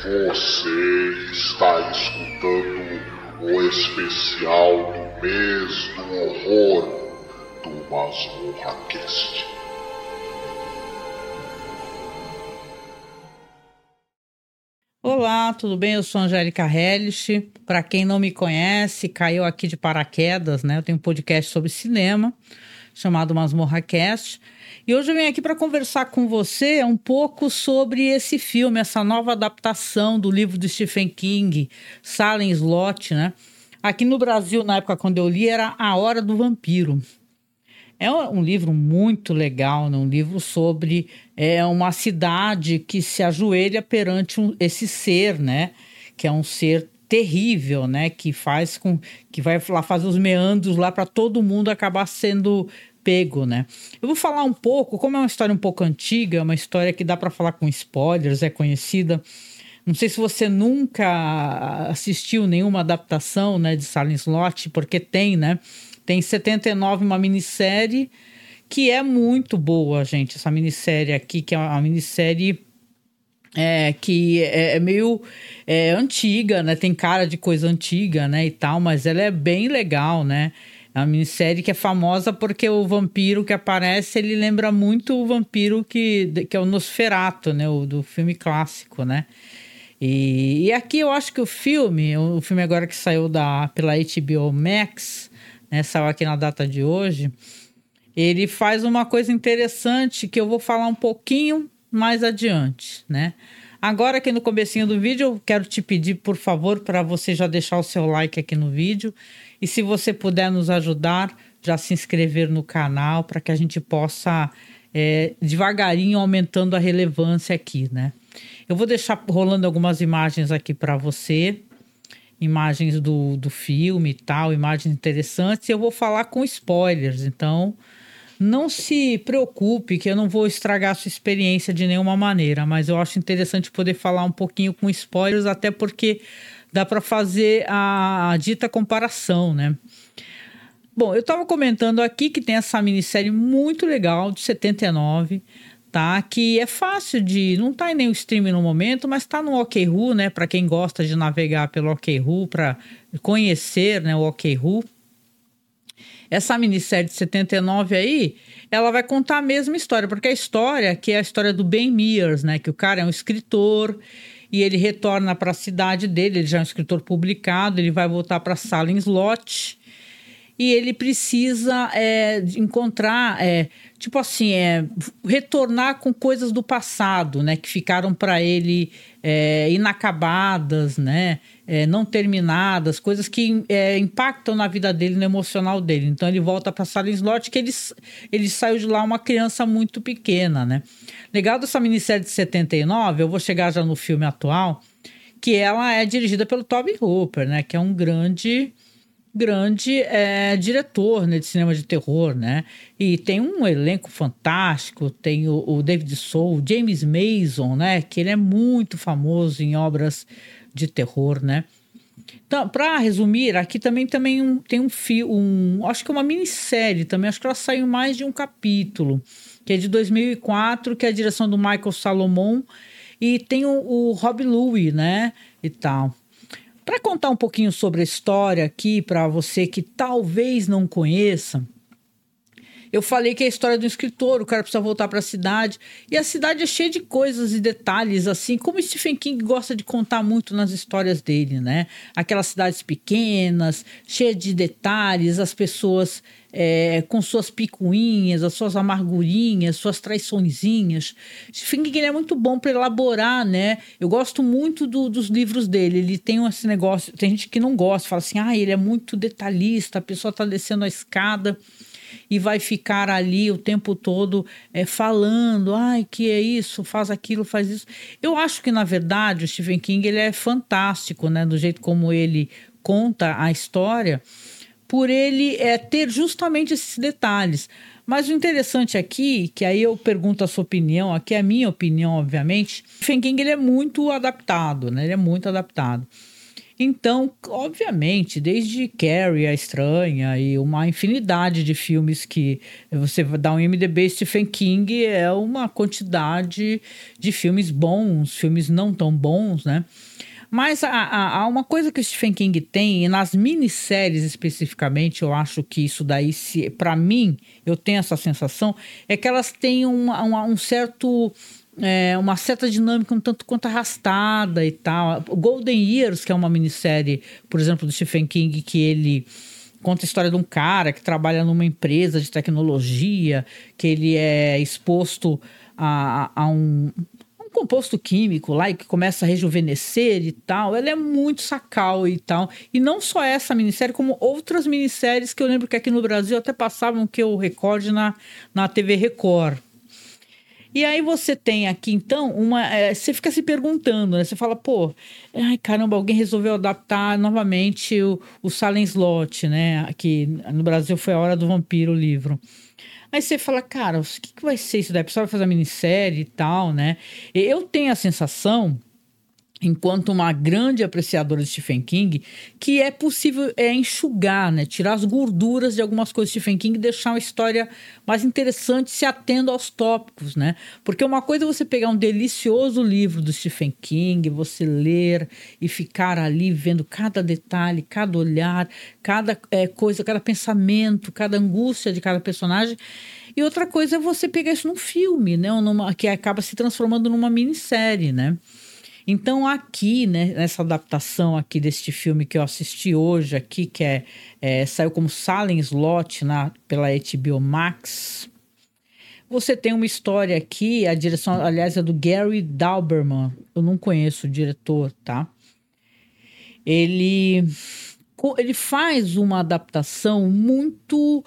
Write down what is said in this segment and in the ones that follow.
Você está escutando o especial do mês do horror do MasmorraCast. Olá, tudo bem? Eu sou a Angélica Hellish. Para quem não me conhece, caiu aqui de paraquedas, né? Eu tenho um podcast sobre cinema chamado MasmorraCast. E hoje eu venho aqui para conversar com você um pouco sobre esse filme, essa nova adaptação do livro do Stephen King, Salem Slot, né? Aqui no Brasil, na época quando eu li, era A Hora do Vampiro. É um livro muito legal, né? Um livro sobre uma cidade que se ajoelha perante esse ser, né? Que é um ser terrível, né? Que vai lá fazer os meandros lá para todo mundo acabar sendo pego, né? Eu vou falar um pouco, como é uma história um pouco antiga, uma história que dá para falar com spoilers, é conhecida. Não sei se você nunca assistiu nenhuma adaptação, né, de Salem Slot, porque tem, né? Tem 79 uma minissérie que é muito boa, gente. Essa minissérie aqui, que é uma minissérie que é meio antiga, né? Tem cara de coisa antiga, né, e tal, mas ela é bem legal, né? É uma minissérie que é famosa porque o vampiro que aparece, ele lembra muito o vampiro que é o Nosferatu, né? O do filme clássico, né? E aqui eu acho que o filme agora que saiu pela HBO Max, né, saiu aqui na data de hoje, ele faz uma coisa interessante que eu vou falar um pouquinho mais adiante, né? Agora aqui no comecinho do vídeo eu quero te pedir, por favor, para você já deixar o seu like aqui no vídeo e se você puder nos ajudar, já se inscrever no canal para que a gente possa devagarinho aumentando a relevância aqui, né? Eu vou deixar rolando algumas imagens aqui para você, imagens do filme e tal, imagens interessantes, e eu vou falar com spoilers, então não se preocupe que eu não vou estragar a sua experiência de nenhuma maneira, mas eu acho interessante poder falar um pouquinho com spoilers, até porque dá para fazer a dita comparação, né? Bom, eu estava comentando aqui que tem essa minissérie muito legal, de 79, tá? Que é fácil não tá em nenhum streaming no momento, mas tá no OkRu, né? Para quem gosta de navegar pelo OkRu, para conhecer, né, o OkRu. Essa minissérie de 79 aí, ela vai contar a mesma história, porque a história que é a história do Ben Mears, né? Que o cara é um escritor e ele retorna para a cidade dele, ele já é um escritor publicado, ele vai voltar para Salem Slot e ele precisa encontrar, retornar com coisas do passado, né? Que ficaram para ele inacabadas, né? Não terminadas, coisas que impactam na vida dele, no emocional dele. Então ele volta para Salem Slot, que ele saiu de lá uma criança muito pequena, né? Legal dessa minissérie de 79, eu vou chegar já no filme atual, que ela é dirigida pelo Tobe Hooper, né? Que é um grande diretor, né, de cinema de terror, né? E tem um elenco fantástico, tem o David Soul, James Mason, né? Que ele é muito famoso em obras de terror, né? Então, para resumir, aqui também tem um filme, acho que é uma minissérie também, acho que ela saiu mais de um capítulo, que é de 2004, que é a direção do Michael Salomon, e tem o Rob Louie, né? E tal. Para contar um pouquinho sobre a história aqui, para você que talvez não conheça, eu falei que é a história do escritor, o cara precisa voltar para a cidade, e a cidade é cheia de coisas e detalhes, assim, como Stephen King gosta de contar muito nas histórias dele, né? Aquelas cidades pequenas, cheias de detalhes, as pessoas com suas picuinhas, as suas amargurinhas, suas traiçõezinhas. Stephen King é muito bom para elaborar, né? Eu gosto muito dos livros dele, ele tem esse negócio, tem gente que não gosta, fala assim, ele é muito detalhista, a pessoa está descendo a escada e vai ficar ali o tempo todo falando, que é isso, faz aquilo, faz isso. Eu acho que, na verdade, o Stephen King ele é fantástico, né? Do jeito como ele conta a história, por ele ter justamente esses detalhes. Mas o interessante aqui, que aí eu pergunto a sua opinião, aqui é a minha opinião, obviamente, o Stephen King ele é muito adaptado, né? Ele é muito adaptado. Então, obviamente, desde Carrie, a Estranha, e uma infinidade de filmes que você vai dar um IMDb, Stephen King é uma quantidade de filmes bons, filmes não tão bons, né? Mas há uma coisa que o Stephen King tem, e nas minisséries especificamente, eu acho que isso daí, para mim, eu tenho essa sensação, é que elas têm uma certa dinâmica um tanto quanto arrastada e tal. Golden Years, que é uma minissérie, por exemplo, do Stephen King, que ele conta a história de um cara que trabalha numa empresa de tecnologia, que ele é exposto a um composto químico lá e que começa a rejuvenescer e tal. Ela é muito sacal e tal. E não só essa minissérie, como outras minisséries que eu lembro que aqui no Brasil até passavam, que eu recorde na TV Record. E aí você tem aqui, então, você fica se perguntando, né? Você fala, pô, ai, caramba, alguém resolveu adaptar novamente o Salem Slot, né? Aqui no Brasil foi A Hora do Vampiro, o livro. Aí você fala, cara, o que vai ser isso daí? A pessoa vai fazer uma minissérie e tal, né? Eu tenho a sensação, enquanto uma grande apreciadora de Stephen King, que é possível enxugar, né? Tirar as gorduras de algumas coisas de Stephen King e deixar uma história mais interessante se atendo aos tópicos, né? Porque uma coisa é você pegar um delicioso livro do Stephen King, você ler e ficar ali vendo cada detalhe, cada olhar, cada coisa, cada pensamento, cada angústia de cada personagem. E outra coisa é você pegar isso num filme, né? Que acaba se transformando numa minissérie, né? Então aqui, né, nessa adaptação aqui deste filme que eu assisti hoje aqui, que saiu como Salem Slot pela HBO Max, você tem uma história aqui, a direção, aliás, é do Gary Dauberman, eu não conheço o diretor, tá? Ele faz uma adaptação muito...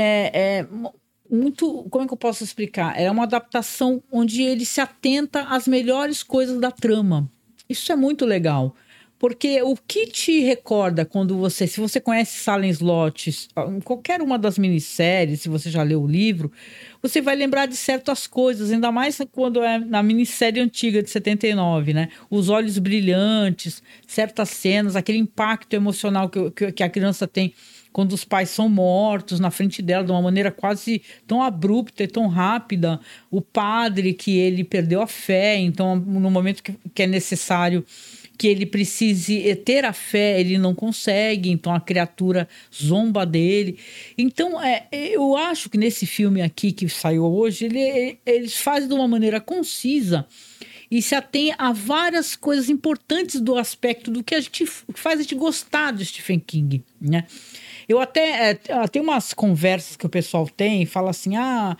muito, como é que eu posso explicar? É uma adaptação onde ele se atenta às melhores coisas da trama. Isso é muito legal. Porque o que te recorda se você conhece Salem Slot, em qualquer uma das minisséries, se você já leu o livro, você vai lembrar de certas coisas, ainda mais quando é na minissérie antiga de 79, né? Os olhos brilhantes, certas cenas, aquele impacto emocional que a criança tem quando os pais são mortos na frente dela de uma maneira quase tão abrupta e tão rápida. O padre que ele perdeu a fé, então no momento que é necessário que ele precise ter a fé, ele não consegue, então a criatura zomba dele. Então, eu acho que nesse filme aqui que saiu hoje, eles fazem de uma maneira concisa e se atém a várias coisas importantes do aspecto do que faz a gente gostar de Stephen King, né? Eu até tem umas conversas que o pessoal tem e fala assim,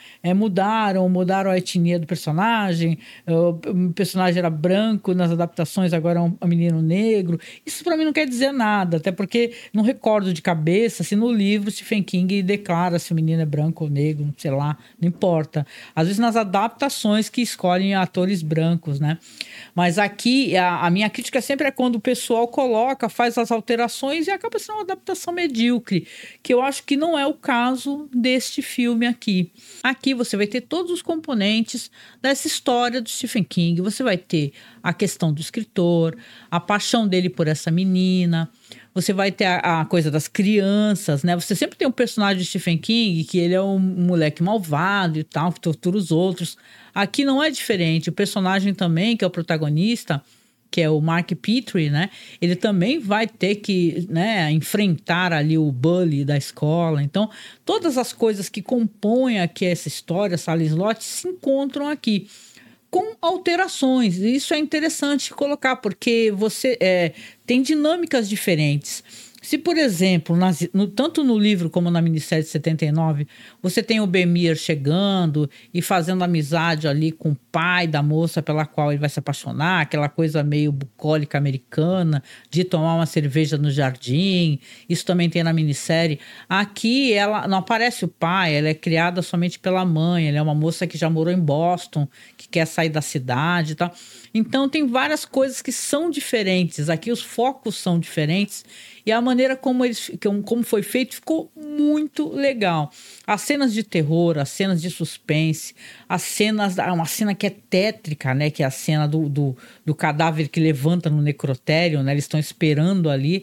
mudaram a etnia do personagem, o personagem era branco nas adaptações, agora é um menino negro. Isso para mim não quer dizer nada, até porque não recordo de cabeça se no livro Stephen King declara se o menino é branco ou negro, sei lá, não importa. Às vezes nas adaptações que escolhem atores brancos, né? Mas aqui a minha crítica sempre é quando o pessoal faz as alterações e acaba sendo uma adaptação medíocre, que eu acho que não é o caso deste filme aqui. Aqui você vai ter todos os componentes dessa história do Stephen King. Você vai ter a questão do escritor, a paixão dele por essa menina. Você vai ter a coisa das crianças, né? Você sempre tem um personagem de Stephen King que ele é um moleque malvado e tal, que tortura os outros. Aqui não é diferente. O personagem também, que é o protagonista, que é o Mark Petrie, né? Ele também vai ter que, né, enfrentar ali o bully da escola. Então, todas as coisas que compõem aqui essa história, Salem Slot, se encontram aqui com alterações. E isso é interessante colocar, porque você tem dinâmicas diferentes. Se, por exemplo, tanto no livro como na minissérie de 79, você tem o Bemir chegando e fazendo amizade ali com o pai da moça pela qual ele vai se apaixonar, aquela coisa meio bucólica americana, de tomar uma cerveja no jardim, isso também tem na minissérie. Aqui ela não aparece o pai, ela é criada somente pela mãe, ela é uma moça que já morou em Boston, que quer sair da cidade e tal. Então tem várias coisas que são diferentes, aqui os focos são diferentes E a maneira como foi feito ficou muito legal. As cenas de terror, as cenas de suspense, uma cena que é tétrica, né? Que é a cena do cadáver que levanta no necrotério, né? Eles estão esperando ali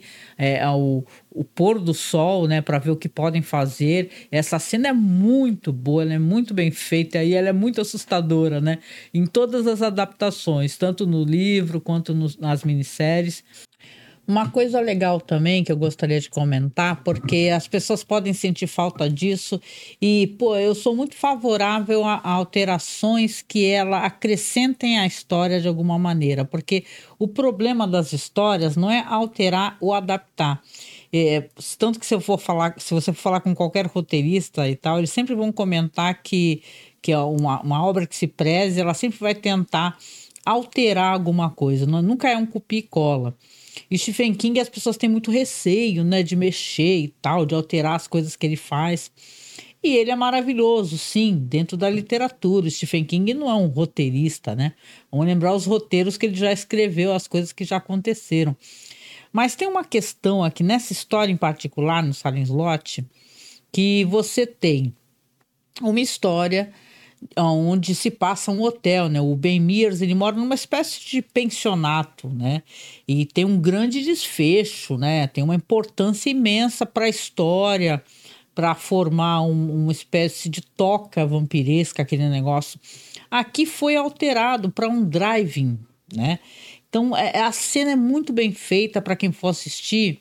o pôr do sol, né, para ver o que podem fazer. Essa cena é muito boa, ela é muito bem feita e ela é muito assustadora, né, em todas as adaptações, tanto no livro quanto nas minisséries. Uma coisa legal também que eu gostaria de comentar, porque as pessoas podem sentir falta disso e, eu sou muito favorável a alterações que ela acrescentem à história de alguma maneira, porque o problema das histórias não é alterar ou adaptar. Tanto que se você for falar com qualquer roteirista e tal, eles sempre vão comentar que é uma obra que se preze, ela sempre vai tentar alterar alguma coisa, nunca é um copia e cola. E Stephen King, as pessoas têm muito receio, né, de mexer e tal, de alterar as coisas que ele faz. E ele é maravilhoso, sim, dentro da literatura. O Stephen King não é um roteirista, né? Vamos lembrar os roteiros que ele já escreveu, as coisas que já aconteceram. Mas tem uma questão aqui, nessa história em particular, no Salem Slot, que você tem uma história onde se passa um hotel, né? O Ben Mears, ele mora numa espécie de pensionato, né? E tem um grande desfecho, né? Tem uma importância imensa para a história, para formar uma espécie de toca vampiresca, aquele negócio. Aqui foi alterado para um drive-in, né? Então, a cena é muito bem feita para quem for assistir.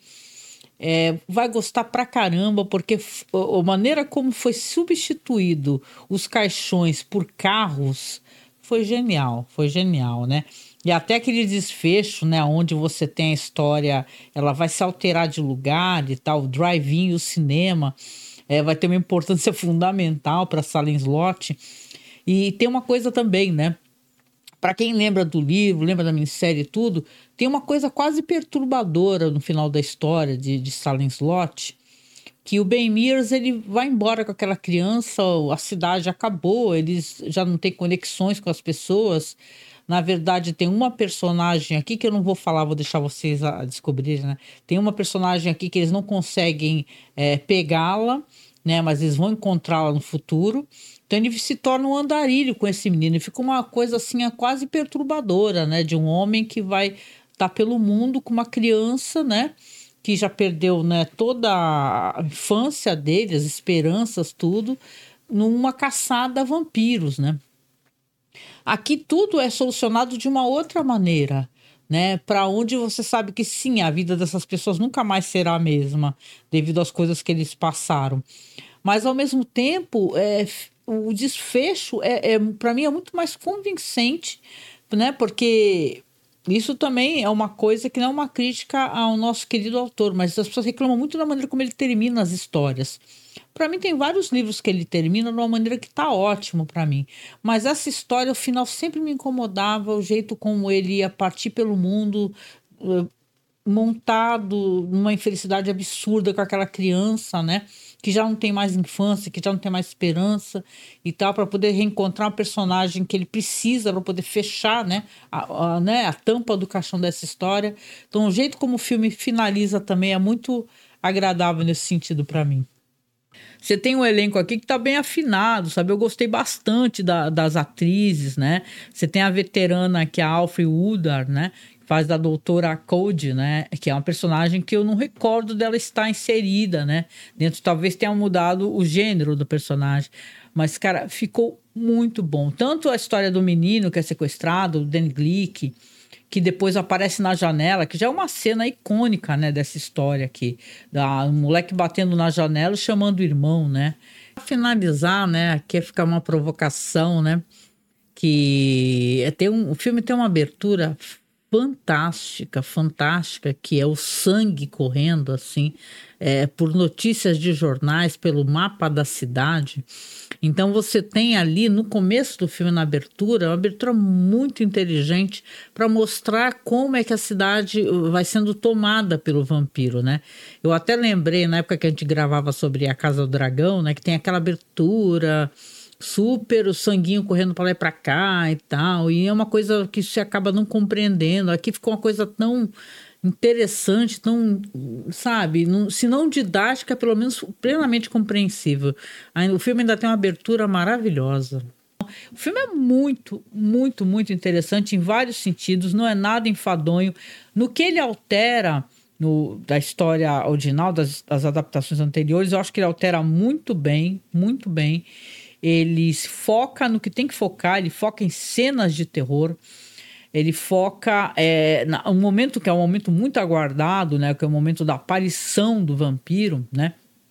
Vai gostar pra caramba, porque a maneira como foi substituído os caixões por carros foi genial, né? E até aquele desfecho, né, onde você tem a história, ela vai se alterar de lugar e tal, o drive-in e o cinema, vai ter uma importância fundamental para Salem Slot. E tem uma coisa também, né? Para quem lembra do livro, lembra da minissérie e tudo, tem uma coisa quase perturbadora no final da história de Salem Slot, que o Ben Mears, ele vai embora com aquela criança, a cidade acabou, eles já não têm conexões com as pessoas. Na verdade, tem uma personagem aqui que eu não vou falar, vou deixar vocês a descobrirem, né? Tem uma personagem aqui que eles não conseguem pegá-la, né? Mas eles vão encontrá-la no futuro. Então ele se torna um andarilho com esse menino. E fica uma coisa assim quase perturbadora, né? De um homem que vai estar pelo mundo com uma criança, né? Que já perdeu, né, toda a infância dele, as esperanças, tudo, numa caçada a vampiros, né? Aqui tudo é solucionado de uma outra maneira, né? Para onde você sabe que sim, a vida dessas pessoas nunca mais será a mesma, devido às coisas que eles passaram. Mas ao mesmo tempo, o desfecho para mim é muito mais convincente, né? Porque isso também é uma coisa que não é uma crítica ao nosso querido autor, mas as pessoas reclamam muito da maneira como ele termina as histórias. Para mim, tem vários livros que ele termina de uma maneira que tá ótimo para mim. Mas essa história, o final sempre me incomodava, o jeito como ele ia partir pelo mundo, montado numa infelicidade absurda com aquela criança, né? Que já não tem mais infância, que já não tem mais esperança e tal, para poder reencontrar um personagem que ele precisa para poder fechar, né? A tampa do caixão dessa história. Então, o jeito como o filme finaliza também é muito agradável nesse sentido para mim. Você tem um elenco aqui que está bem afinado, sabe? Eu gostei bastante das atrizes, né? Você tem a veterana aqui, a Alfre Woodard, né? Faz da doutora Code, né? Que é uma personagem que eu não recordo dela estar inserida, né? Dentro, talvez tenha mudado o gênero do personagem. Mas, cara, ficou muito bom. Tanto a história do menino que é sequestrado, o Danny Glick, que depois aparece na janela, que já é uma cena icônica, né? Dessa história aqui. Um moleque batendo na janela e chamando o irmão, né? Pra finalizar, né? Aqui fica uma provocação, né? Que o filme tem uma abertura fantástica, que é o sangue correndo, assim, por notícias de jornais, pelo mapa da cidade. Então você tem ali, no começo do filme, na abertura, uma abertura muito inteligente para mostrar como é que a cidade vai sendo tomada pelo vampiro, né? Eu até lembrei, na época que a gente gravava sobre A Casa do Dragão, né, que tem aquela abertura super, o sanguinho correndo para lá e para cá e tal, e é uma coisa que você acaba não compreendendo. Aqui ficou uma coisa tão interessante, tão, sabe, se não didática, pelo menos plenamente compreensível. O filme ainda tem uma abertura maravilhosa. O filme é muito, muito, muito interessante em vários sentidos, não é nada enfadonho. No que ele altera da história original, das adaptações anteriores, eu acho que ele altera muito bem, muito bem. Ele foca no que tem que focar, ele foca em cenas de terror. Ele foca um momento que é um momento muito aguardado, né? Que é o momento da aparição do vampiro, né?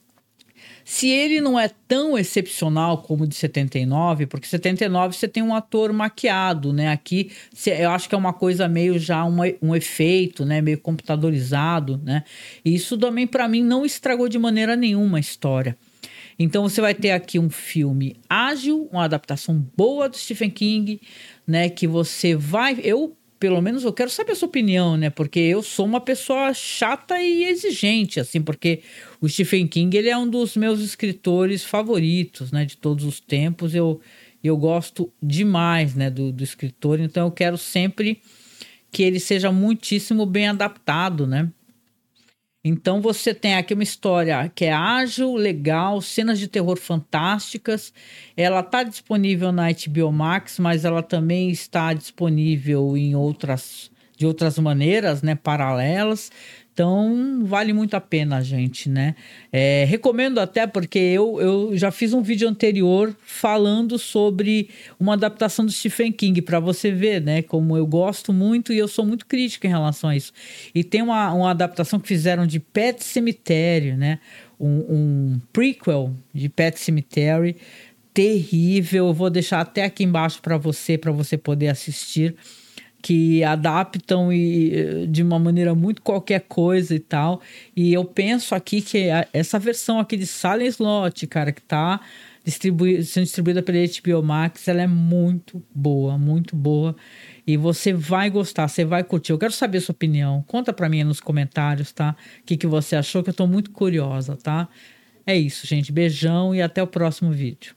Se ele não é tão excepcional como o de 79, porque 79 você tem um ator maquiado, né? Aqui eu acho que é uma coisa meio já um efeito, né? Meio computadorizado, né? E isso também, para mim, não estragou de maneira nenhuma a história. Então você vai ter aqui um filme ágil, uma adaptação boa do Stephen King, né? Que você vai... pelo menos eu quero saber a sua opinião, né? Porque eu sou uma pessoa chata e exigente, assim, porque o Stephen King, ele é um dos meus escritores favoritos, né? De todos os tempos. Eu gosto demais, né? Do escritor, então eu quero sempre que ele seja muitíssimo bem adaptado, né? Então você tem aqui uma história que é ágil, legal, cenas de terror fantásticas. Ela está disponível na HBO Max, mas ela também está disponível de outras maneiras, né, paralelas. Então vale muito a pena, gente, né? Recomendo até porque eu já fiz um vídeo anterior falando sobre uma adaptação do Stephen King, para você ver, né? Como eu gosto muito e eu sou muito crítico em relação a isso. E tem uma adaptação que fizeram de Pet Sematary, né? Um prequel de Pet Sematary, terrível. Eu vou deixar até aqui embaixo para você poder assistir, que adaptam de uma maneira muito qualquer coisa e tal. E eu penso aqui que essa versão aqui de Salem Slot, cara, que tá sendo distribuída pela HBO Max, ela é muito boa, muito boa. E você vai gostar, você vai curtir. Eu quero saber a sua opinião. Conta pra mim aí nos comentários, tá? O que você achou, que eu tô muito curiosa, tá? É isso, gente. Beijão e até o próximo vídeo.